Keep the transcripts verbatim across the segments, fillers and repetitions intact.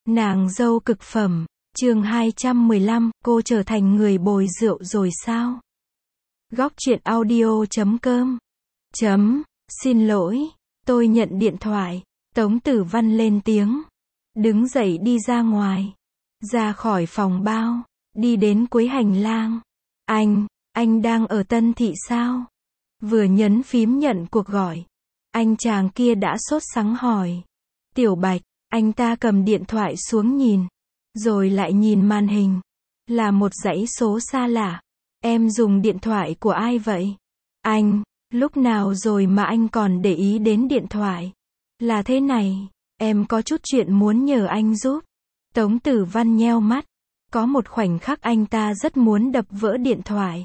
Nàng dâu cực phẩm, chương hai trăm mười lăm, cô trở thành người bồi rượu rồi sao? Góc truyện audio chấm com. Chấm, xin lỗi, tôi nhận điện thoại. Tống Tử Văn lên tiếng. Đứng dậy đi ra ngoài. Ra khỏi phòng bao. Đi đến cuối hành lang. Anh, anh đang ở Tân Thị sao? Vừa nhấn phím nhận cuộc gọi. Anh chàng kia đã sốt sắng hỏi. Tiểu Bạch, anh ta cầm điện thoại xuống nhìn. Rồi lại nhìn màn hình. Là một dãy số xa lạ. Em dùng điện thoại của ai vậy? Anh, lúc nào rồi mà anh còn để ý đến điện thoại? Là thế này, em có chút chuyện muốn nhờ anh giúp. Tống Tử Văn nheo mắt. Có một khoảnh khắc anh ta rất muốn đập vỡ điện thoại.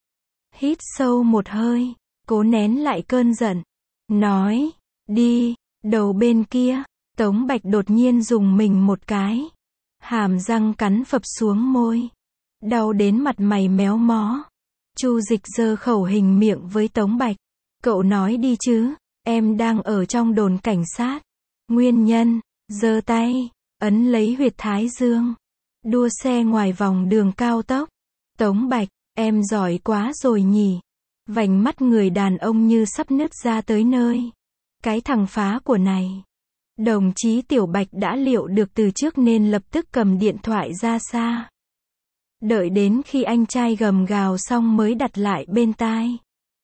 Hít sâu một hơi, cố nén lại cơn giận. Nói, đi, đầu bên kia. Tống Bạch đột nhiên dùng mình một cái. Hàm răng cắn phập xuống môi. Đau đến mặt mày méo mó. Chu Dịch giơ khẩu hình miệng với Tống Bạch. Cậu nói đi chứ, em đang ở trong đồn cảnh sát. Nguyên nhân, giơ tay, ấn lấy huyệt thái dương. Đua xe ngoài vòng đường cao tốc. Tống Bạch, em giỏi quá rồi nhỉ. Vành mắt người đàn ông như sắp nứt ra tới nơi. Cái thằng phá của này. Đồng chí Tiểu Bạch đã liệu được từ trước nên lập tức cầm điện thoại ra xa. Đợi đến khi anh trai gầm gào xong mới đặt lại bên tai.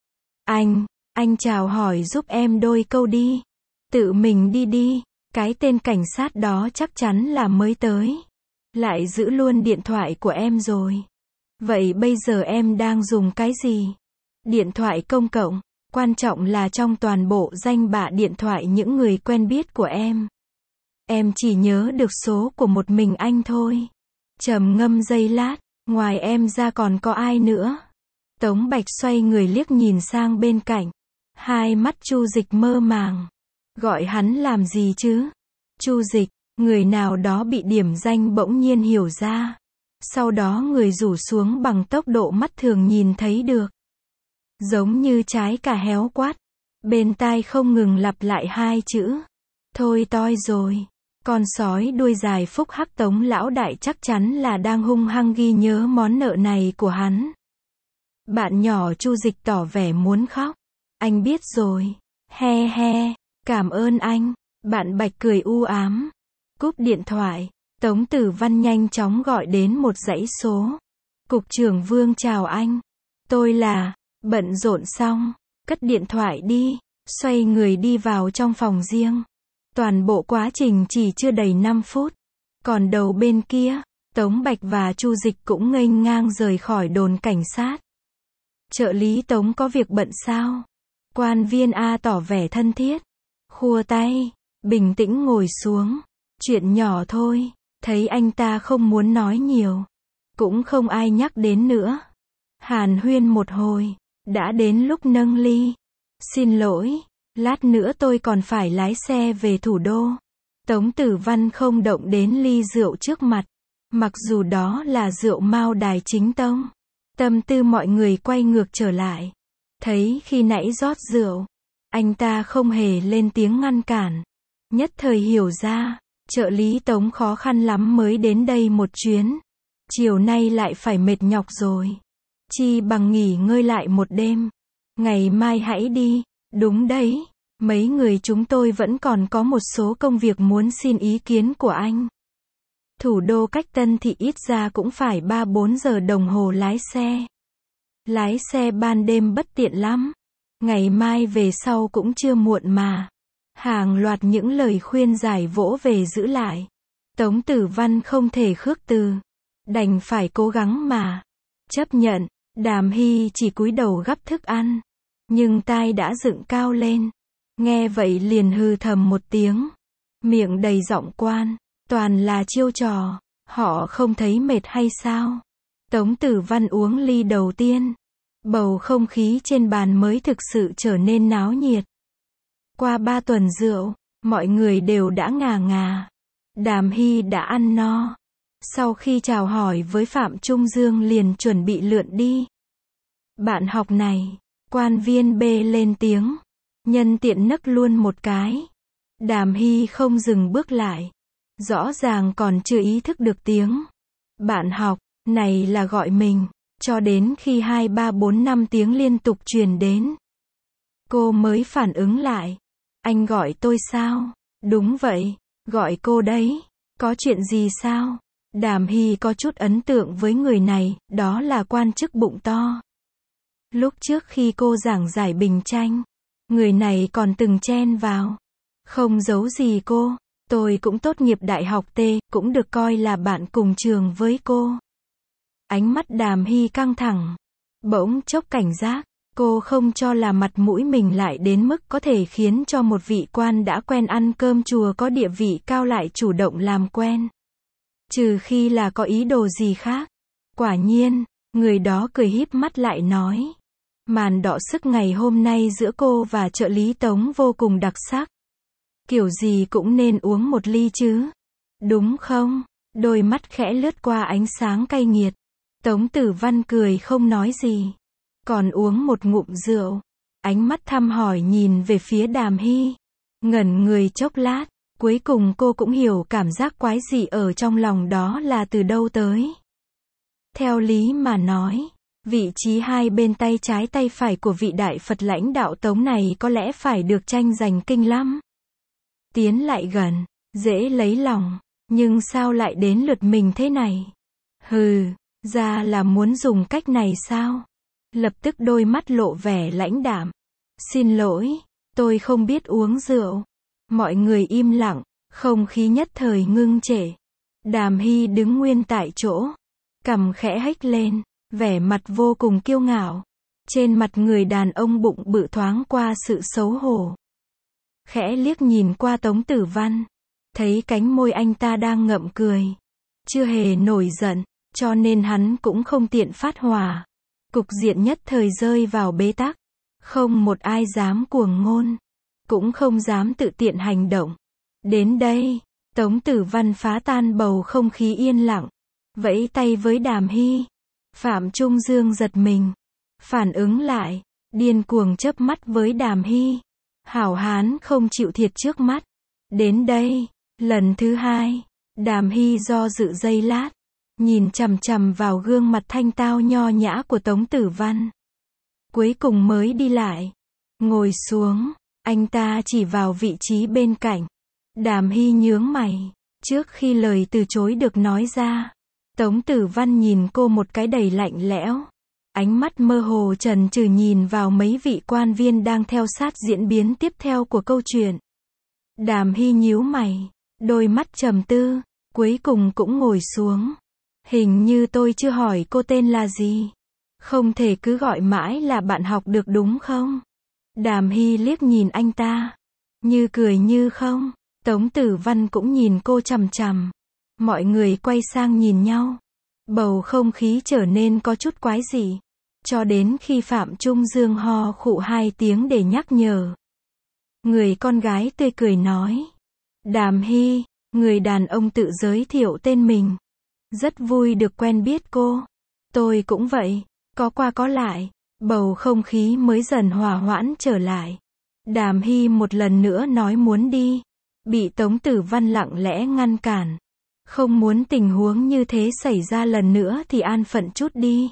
Anh, anh chào hỏi giúp em đôi câu đi. Tự mình đi đi, cái tên cảnh sát đó chắc chắn là mới tới. Lại giữ luôn điện thoại của em rồi. Vậy bây giờ em đang dùng cái gì? Điện thoại công cộng. Quan trọng là trong toàn bộ danh bạ điện thoại những người quen biết của em. Em chỉ nhớ được số của một mình anh thôi. Trầm ngâm giây lát, ngoài em ra còn có ai nữa? Tống Bạch xoay người liếc nhìn sang bên cạnh. Hai mắt Chu Dịch mơ màng. Gọi hắn làm gì chứ? Chu Dịch, người nào đó bị điểm danh bỗng nhiên hiểu ra. Sau đó người rủ xuống bằng tốc độ mắt thường nhìn thấy được. Giống như trái cà héo quát. Bên tai không ngừng lặp lại hai chữ. Thôi toi rồi. Con sói đuôi dài phúc hắc Tống lão đại chắc chắn là đang hung hăng ghi nhớ món nợ này của hắn. Bạn nhỏ Chu Dịch tỏ vẻ muốn khóc. Anh biết rồi. He he. Cảm ơn anh. Bạn Bạch cười u ám. Cúp điện thoại. Tống Tử Văn nhanh chóng gọi đến một dãy số. Cục trưởng Vương chào anh. Tôi là... Bận rộn xong, cất điện thoại đi, xoay người đi vào trong phòng riêng. Toàn bộ quá trình chỉ chưa đầy năm phút. Còn đầu bên kia, Tống Bạch và Chu Dịch cũng nghênh ngang rời khỏi đồn cảnh sát. Trợ lý Tống có việc bận sao? Quan viên A tỏ vẻ thân thiết. Khua tay, bình tĩnh ngồi xuống. Chuyện nhỏ thôi, thấy anh ta không muốn nói nhiều. Cũng không ai nhắc đến nữa. Hàn huyên một hồi. Đã đến lúc nâng ly. Xin lỗi, lát nữa tôi còn phải lái xe về thủ đô. Tống Tử Văn không động đến ly rượu trước mặt. Mặc dù đó là rượu Mao Đài chính tông. Tâm tư mọi người quay ngược trở lại. Thấy khi nãy rót rượu, anh ta không hề lên tiếng ngăn cản. Nhất thời hiểu ra, trợ lý Tống khó khăn lắm mới đến đây một chuyến. Chiều nay lại phải mệt nhọc rồi. Chi bằng nghỉ ngơi lại một đêm. Ngày mai hãy đi. Đúng đấy. Mấy người chúng tôi vẫn còn có một số công việc muốn xin ý kiến của anh. Thủ đô cách Tân Thị ít ra cũng phải ba bốn giờ đồng hồ lái xe. Lái xe ban đêm bất tiện lắm. Ngày mai về sau cũng chưa muộn mà. Hàng loạt những lời khuyên giải vỗ về giữ lại. Tống Tử Văn không thể khước từ. Đành phải cố gắng mà. Chấp nhận. Đàm Hy chỉ cúi đầu gắp thức ăn. Nhưng tai đã dựng cao lên. Nghe vậy liền hừ thầm một tiếng. Miệng đầy giọng quan. Toàn là chiêu trò. Họ không thấy mệt hay sao? Tống Tử Văn uống ly đầu tiên. Bầu không khí trên bàn mới thực sự trở nên náo nhiệt. Qua ba tuần rượu, mọi người đều đã ngà ngà. Đàm Hy đã ăn no. Sau khi chào hỏi với Phạm Trung Dương liền chuẩn bị lượn đi. Bạn học này, quan viên B lên tiếng. Nhân tiện nấc luôn một cái. Đàm Hy không dừng bước lại. Rõ ràng còn chưa ý thức được tiếng bạn học này là gọi mình, cho đến khi hai ba bốn năm tiếng liên tục truyền đến. Cô mới phản ứng lại. Anh gọi tôi sao? Đúng vậy, gọi cô đấy. Có chuyện gì sao? Đàm Hy có chút ấn tượng với người này, đó là quan chức bụng to. Lúc trước khi cô giảng giải bình tranh, người này còn từng chen vào. Không giấu gì cô, tôi cũng tốt nghiệp đại học T, cũng được coi là bạn cùng trường với cô. Ánh mắt Đàm Hy căng thẳng, bỗng chốc cảnh giác, cô không cho là mặt mũi mình lại đến mức có thể khiến cho một vị quan đã quen ăn cơm chùa có địa vị cao lại chủ động làm quen. Trừ khi là có ý đồ gì khác. Quả nhiên, người đó cười híp mắt lại nói. Màn đọ sức ngày hôm nay giữa cô và trợ lý Tống vô cùng đặc sắc. Kiểu gì cũng nên uống một ly chứ. Đúng không? Đôi mắt khẽ lướt qua ánh sáng cay nghiệt. Tống Tử Văn cười không nói gì. Còn uống một ngụm rượu. Ánh mắt thăm hỏi nhìn về phía Đàm Hy. Ngẩn người chốc lát. Cuối cùng cô cũng hiểu cảm giác quái dị ở trong lòng đó là từ đâu tới. Theo lý mà nói, vị trí hai bên tay trái tay phải của vị đại Phật lãnh đạo Tống này có lẽ phải được tranh giành kinh lắm. Tiến lại gần, dễ lấy lòng, nhưng sao lại đến lượt mình thế này? Hừ, ra là muốn dùng cách này sao? Lập tức đôi mắt lộ vẻ lãnh đạm. Xin lỗi, tôi không biết uống rượu. Mọi người im lặng, không khí nhất thời ngưng trệ. Đàm Hy đứng nguyên tại chỗ, cằm khẽ hếch lên, vẻ mặt vô cùng kiêu ngạo. Trên mặt người đàn ông bụng bự thoáng qua sự xấu hổ. Khẽ liếc nhìn qua Tống Tử Văn, thấy cánh môi anh ta đang ngậm cười. Chưa hề nổi giận, cho nên hắn cũng không tiện phát hỏa. Cục diện nhất thời rơi vào bế tắc. Không một ai dám cuồng ngôn, cũng không dám tự tiện hành động. Đến đây, Tống Tử Văn phá tan bầu không khí yên lặng, vẫy tay với Đàm Hy. Phạm Trung Dương giật mình, phản ứng lại, điên cuồng chớp mắt với Đàm Hy. Hảo hán không chịu thiệt trước mắt. Đến đây, lần thứ hai, Đàm Hy do dự giây lát, nhìn chằm chằm vào gương mặt thanh tao nho nhã của Tống Tử Văn. Cuối cùng mới đi lại, ngồi xuống, anh ta chỉ vào vị trí bên cạnh. Đàm Hy nhướng mày, trước khi lời từ chối được nói ra, Tống Tử Văn nhìn cô một cái đầy lạnh lẽo. Ánh mắt mơ hồ chần chừ nhìn vào mấy vị quan viên đang theo sát diễn biến tiếp theo của câu chuyện. Đàm Hy nhíu mày, đôi mắt trầm tư, cuối cùng cũng ngồi xuống. Hình như tôi chưa hỏi cô tên là gì. Không thể cứ gọi mãi là bạn học được đúng không? Đàm Hy liếc nhìn anh ta, như cười như không. Tống Tử Văn cũng nhìn cô chằm chằm. Mọi người quay sang nhìn nhau. Bầu không khí trở nên có chút quái dị. Cho đến khi Phạm Trung Dương ho khụ hai tiếng để nhắc nhở. Người con gái tươi cười nói. Đàm Hy, người đàn ông tự giới thiệu tên mình. Rất vui được quen biết cô. Tôi cũng vậy, có qua có lại. Bầu không khí mới dần hòa hoãn trở lại. Đàm Hy một lần nữa nói muốn đi. Bị Tống Tử Văn lặng lẽ ngăn cản. Không muốn tình huống như thế xảy ra lần nữa thì an phận chút đi.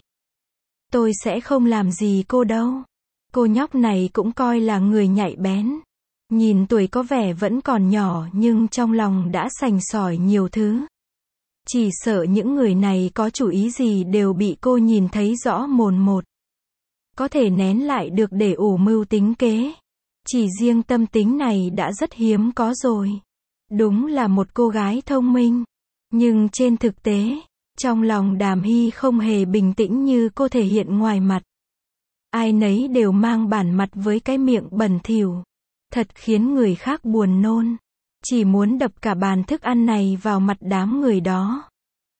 Tôi sẽ không làm gì cô đâu. Cô nhóc này cũng coi là người nhạy bén. Nhìn tuổi có vẻ vẫn còn nhỏ nhưng trong lòng đã sành sỏi nhiều thứ. Chỉ sợ những người này có chủ ý gì đều bị cô nhìn thấy rõ mồn một. Có thể nén lại được để ủ mưu tính kế. Chỉ riêng tâm tính này đã rất hiếm có rồi. Đúng là một cô gái thông minh. Nhưng trên thực tế, trong lòng Đàm Hy không hề bình tĩnh như cô thể hiện ngoài mặt. Ai nấy đều mang bản mặt với cái miệng bẩn thỉu. Thật khiến người khác buồn nôn. Chỉ muốn đập cả bàn thức ăn này vào mặt đám người đó.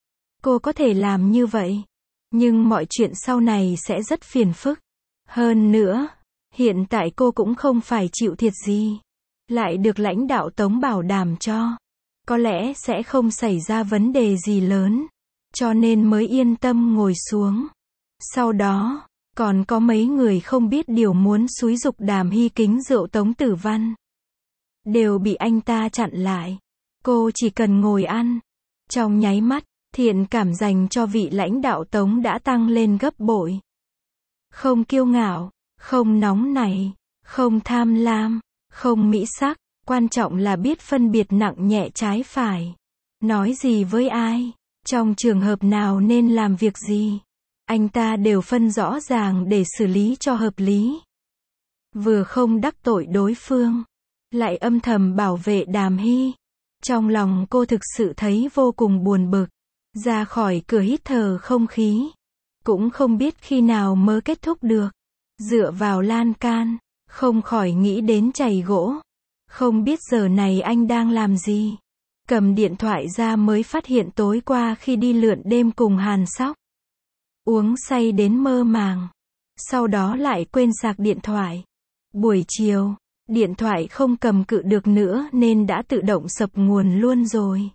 Cô có thể làm như vậy. Nhưng mọi chuyện sau này sẽ rất phiền phức. Hơn nữa, hiện tại cô cũng không phải chịu thiệt gì. Lại được lãnh đạo Tống bảo đảm cho. Có lẽ sẽ không xảy ra vấn đề gì lớn. Cho nên mới yên tâm ngồi xuống. Sau đó, còn có mấy người không biết điều muốn xúi giục Đàm Hy kính rượu Tống Tử Văn. Đều bị anh ta chặn lại. Cô chỉ cần ngồi ăn. Trong nháy mắt, thiện cảm dành cho vị lãnh đạo Tống đã tăng lên gấp bội. Không kiêu ngạo, không nóng nảy, không tham lam, không mỹ sắc, quan trọng là biết phân biệt nặng nhẹ trái phải. Nói gì với ai, trong trường hợp nào nên làm việc gì. Anh ta đều phân rõ ràng để xử lý cho hợp lý. Vừa không đắc tội đối phương, lại âm thầm bảo vệ Đàm Hy. Trong lòng cô thực sự thấy vô cùng buồn bực. Ra khỏi cửa hít thở không khí. Cũng không biết khi nào mới kết thúc được. Dựa vào lan can, không khỏi nghĩ đến chày gỗ. Không biết giờ này anh đang làm gì. Cầm điện thoại ra mới phát hiện tối qua khi đi lượn đêm cùng Hàn Sóc. Uống say đến mơ màng. Sau đó lại quên sạc điện thoại. Buổi chiều, điện thoại không cầm cự được nữa nên đã tự động sập nguồn luôn rồi.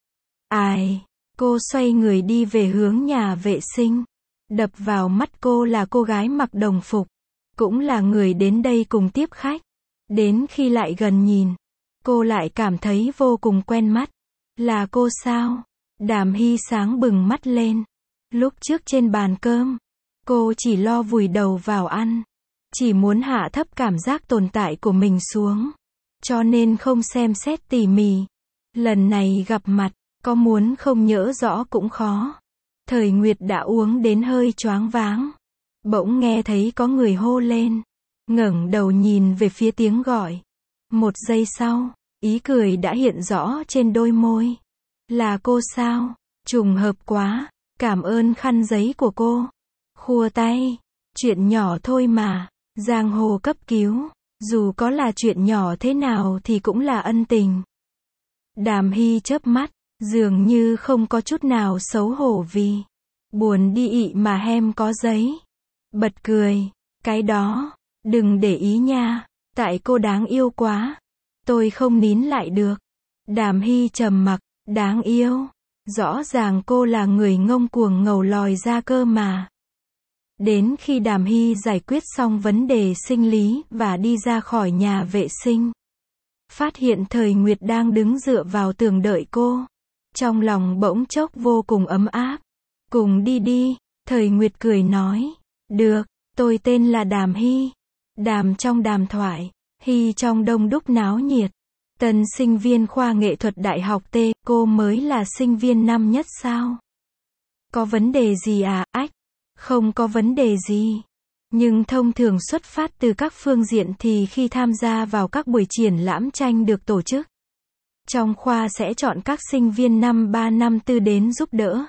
Ai, cô xoay người đi về hướng nhà vệ sinh. Đập vào mắt cô là cô gái mặc đồng phục. Cũng là người đến đây cùng tiếp khách. Đến khi lại gần nhìn, cô lại cảm thấy vô cùng quen mắt. Là cô sao? Đàm Hy sáng bừng mắt lên. Lúc trước trên bàn cơm, cô chỉ lo vùi đầu vào ăn. Chỉ muốn hạ thấp cảm giác tồn tại của mình xuống. Cho nên không xem xét tỉ mỉ. Lần này gặp mặt, có muốn không nhớ rõ cũng khó. Thời Nguyệt đã uống đến hơi choáng váng. Bỗng nghe thấy có người hô lên. Ngẩng đầu nhìn về phía tiếng gọi. Một giây sau, ý cười đã hiện rõ trên đôi môi. Là cô sao? Trùng hợp quá. Cảm ơn khăn giấy của cô. Khua tay. Chuyện nhỏ thôi mà. Giang hồ cấp cứu. Dù có là chuyện nhỏ thế nào thì cũng là ân tình. Đàm Hy chớp mắt. Dường như không có chút nào xấu hổ vì buồn đi ị mà hem có giấy. Bật cười. Cái đó, đừng để ý nha. Tại cô đáng yêu quá. Tôi không nín lại được. Đàm Hy trầm mặc. Đáng yêu. Rõ ràng cô là người ngông cuồng ngầu lòi ra cơ mà. Đến khi Đàm Hy giải quyết xong vấn đề sinh lý và đi ra khỏi nhà vệ sinh. Phát hiện Thời Nguyệt đang đứng dựa vào tường đợi cô. Trong lòng bỗng chốc vô cùng ấm áp. Cùng đi đi, Thời Nguyệt cười nói. Được, tôi tên là Đàm Hy. Đàm trong đàm thoại, Hy trong đông đúc náo nhiệt. Tân sinh viên khoa nghệ thuật đại học T, cô mới là sinh viên năm nhất sao? Có vấn đề gì à, ách? Không có vấn đề gì. Nhưng thông thường xuất phát từ các phương diện thì khi tham gia vào các buổi triển lãm tranh được tổ chức. Trong khoa sẽ chọn các sinh viên năm ba năm tư đến giúp đỡ.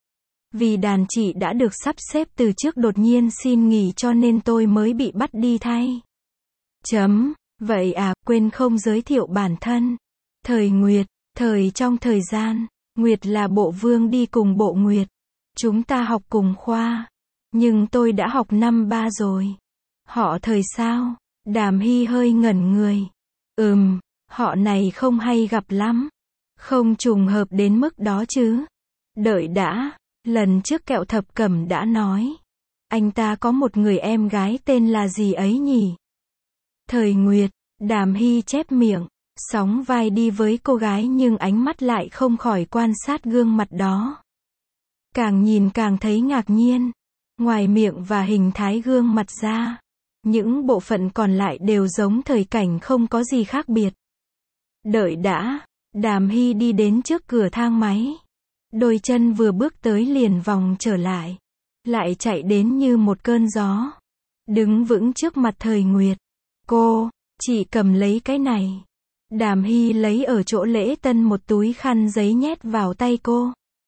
Vì đàn chị đã được sắp xếp từ trước đột nhiên xin nghỉ cho nên tôi mới bị bắt đi thay. Chấm. Vậy à, quên không giới thiệu bản thân. Thời Nguyệt, thời trong thời gian, Nguyệt là bộ vương đi cùng bộ Nguyệt. Chúng ta học cùng khoa. Nhưng tôi đã học năm ba rồi. Họ Thời sao? Đàm Hy hơi ngẩn người. Ừm, họ này không hay gặp lắm. Không trùng hợp đến mức đó chứ. Đợi đã, lần trước Kẹo Thập Cẩm đã nói. Anh ta có một người em gái tên là gì ấy nhỉ? Thời Nguyệt, Đàm Hy chép miệng, sóng vai đi với cô gái nhưng ánh mắt lại không khỏi quan sát gương mặt đó. Càng nhìn càng thấy ngạc nhiên. Ngoài miệng và hình thái gương mặt ra, những bộ phận còn lại đều giống Thời Cảnh không có gì khác biệt. Đợi đã, Đàm Hy đi đến trước cửa thang máy. Đôi chân vừa bước tới liền vòng trở lại. Lại chạy đến như một cơn gió. Đứng vững trước mặt Thời Nguyệt. Cô, chị cầm lấy cái này. Đàm Hy lấy ở chỗ lễ tân một túi khăn giấy nhét vào tay cô.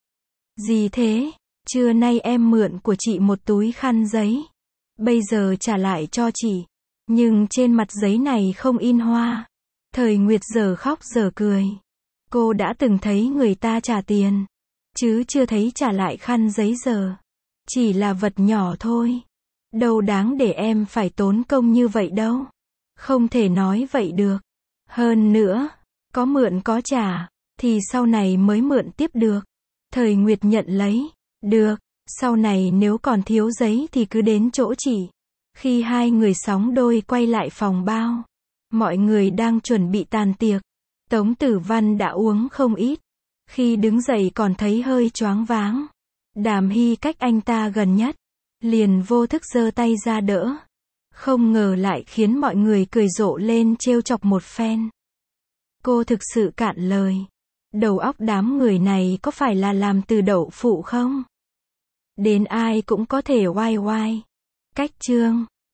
Gì thế? Trưa nay em mượn của chị một túi khăn giấy. Bây giờ trả lại cho chị. Nhưng trên mặt giấy này không in hoa. Thời Nguyệt giờ khóc giờ cười. Cô đã từng thấy người ta trả tiền. Chứ chưa thấy trả lại khăn giấy giờ. Chỉ là vật nhỏ thôi. Đâu đáng để em phải tốn công như vậy đâu. Không thể nói vậy được. Hơn nữa, có mượn có trả, thì sau này mới mượn tiếp được. Thời Nguyệt nhận lấy. Được, sau này nếu còn thiếu giấy thì cứ đến chỗ chị. Khi hai người sóng đôi quay lại phòng bao, mọi người đang chuẩn bị tàn tiệc. Tống Tử Văn đã uống không ít. Khi đứng dậy còn thấy hơi choáng váng. Đàm Hy cách anh ta gần nhất. Liền vô thức giơ tay ra đỡ. Không ngờ lại khiến mọi người cười rộ lên trêu chọc một phen. Cô thực sự cạn lời. Đầu óc đám người này có phải là làm từ đậu phụ không? Đến ai cũng có thể oai oai. Cách chương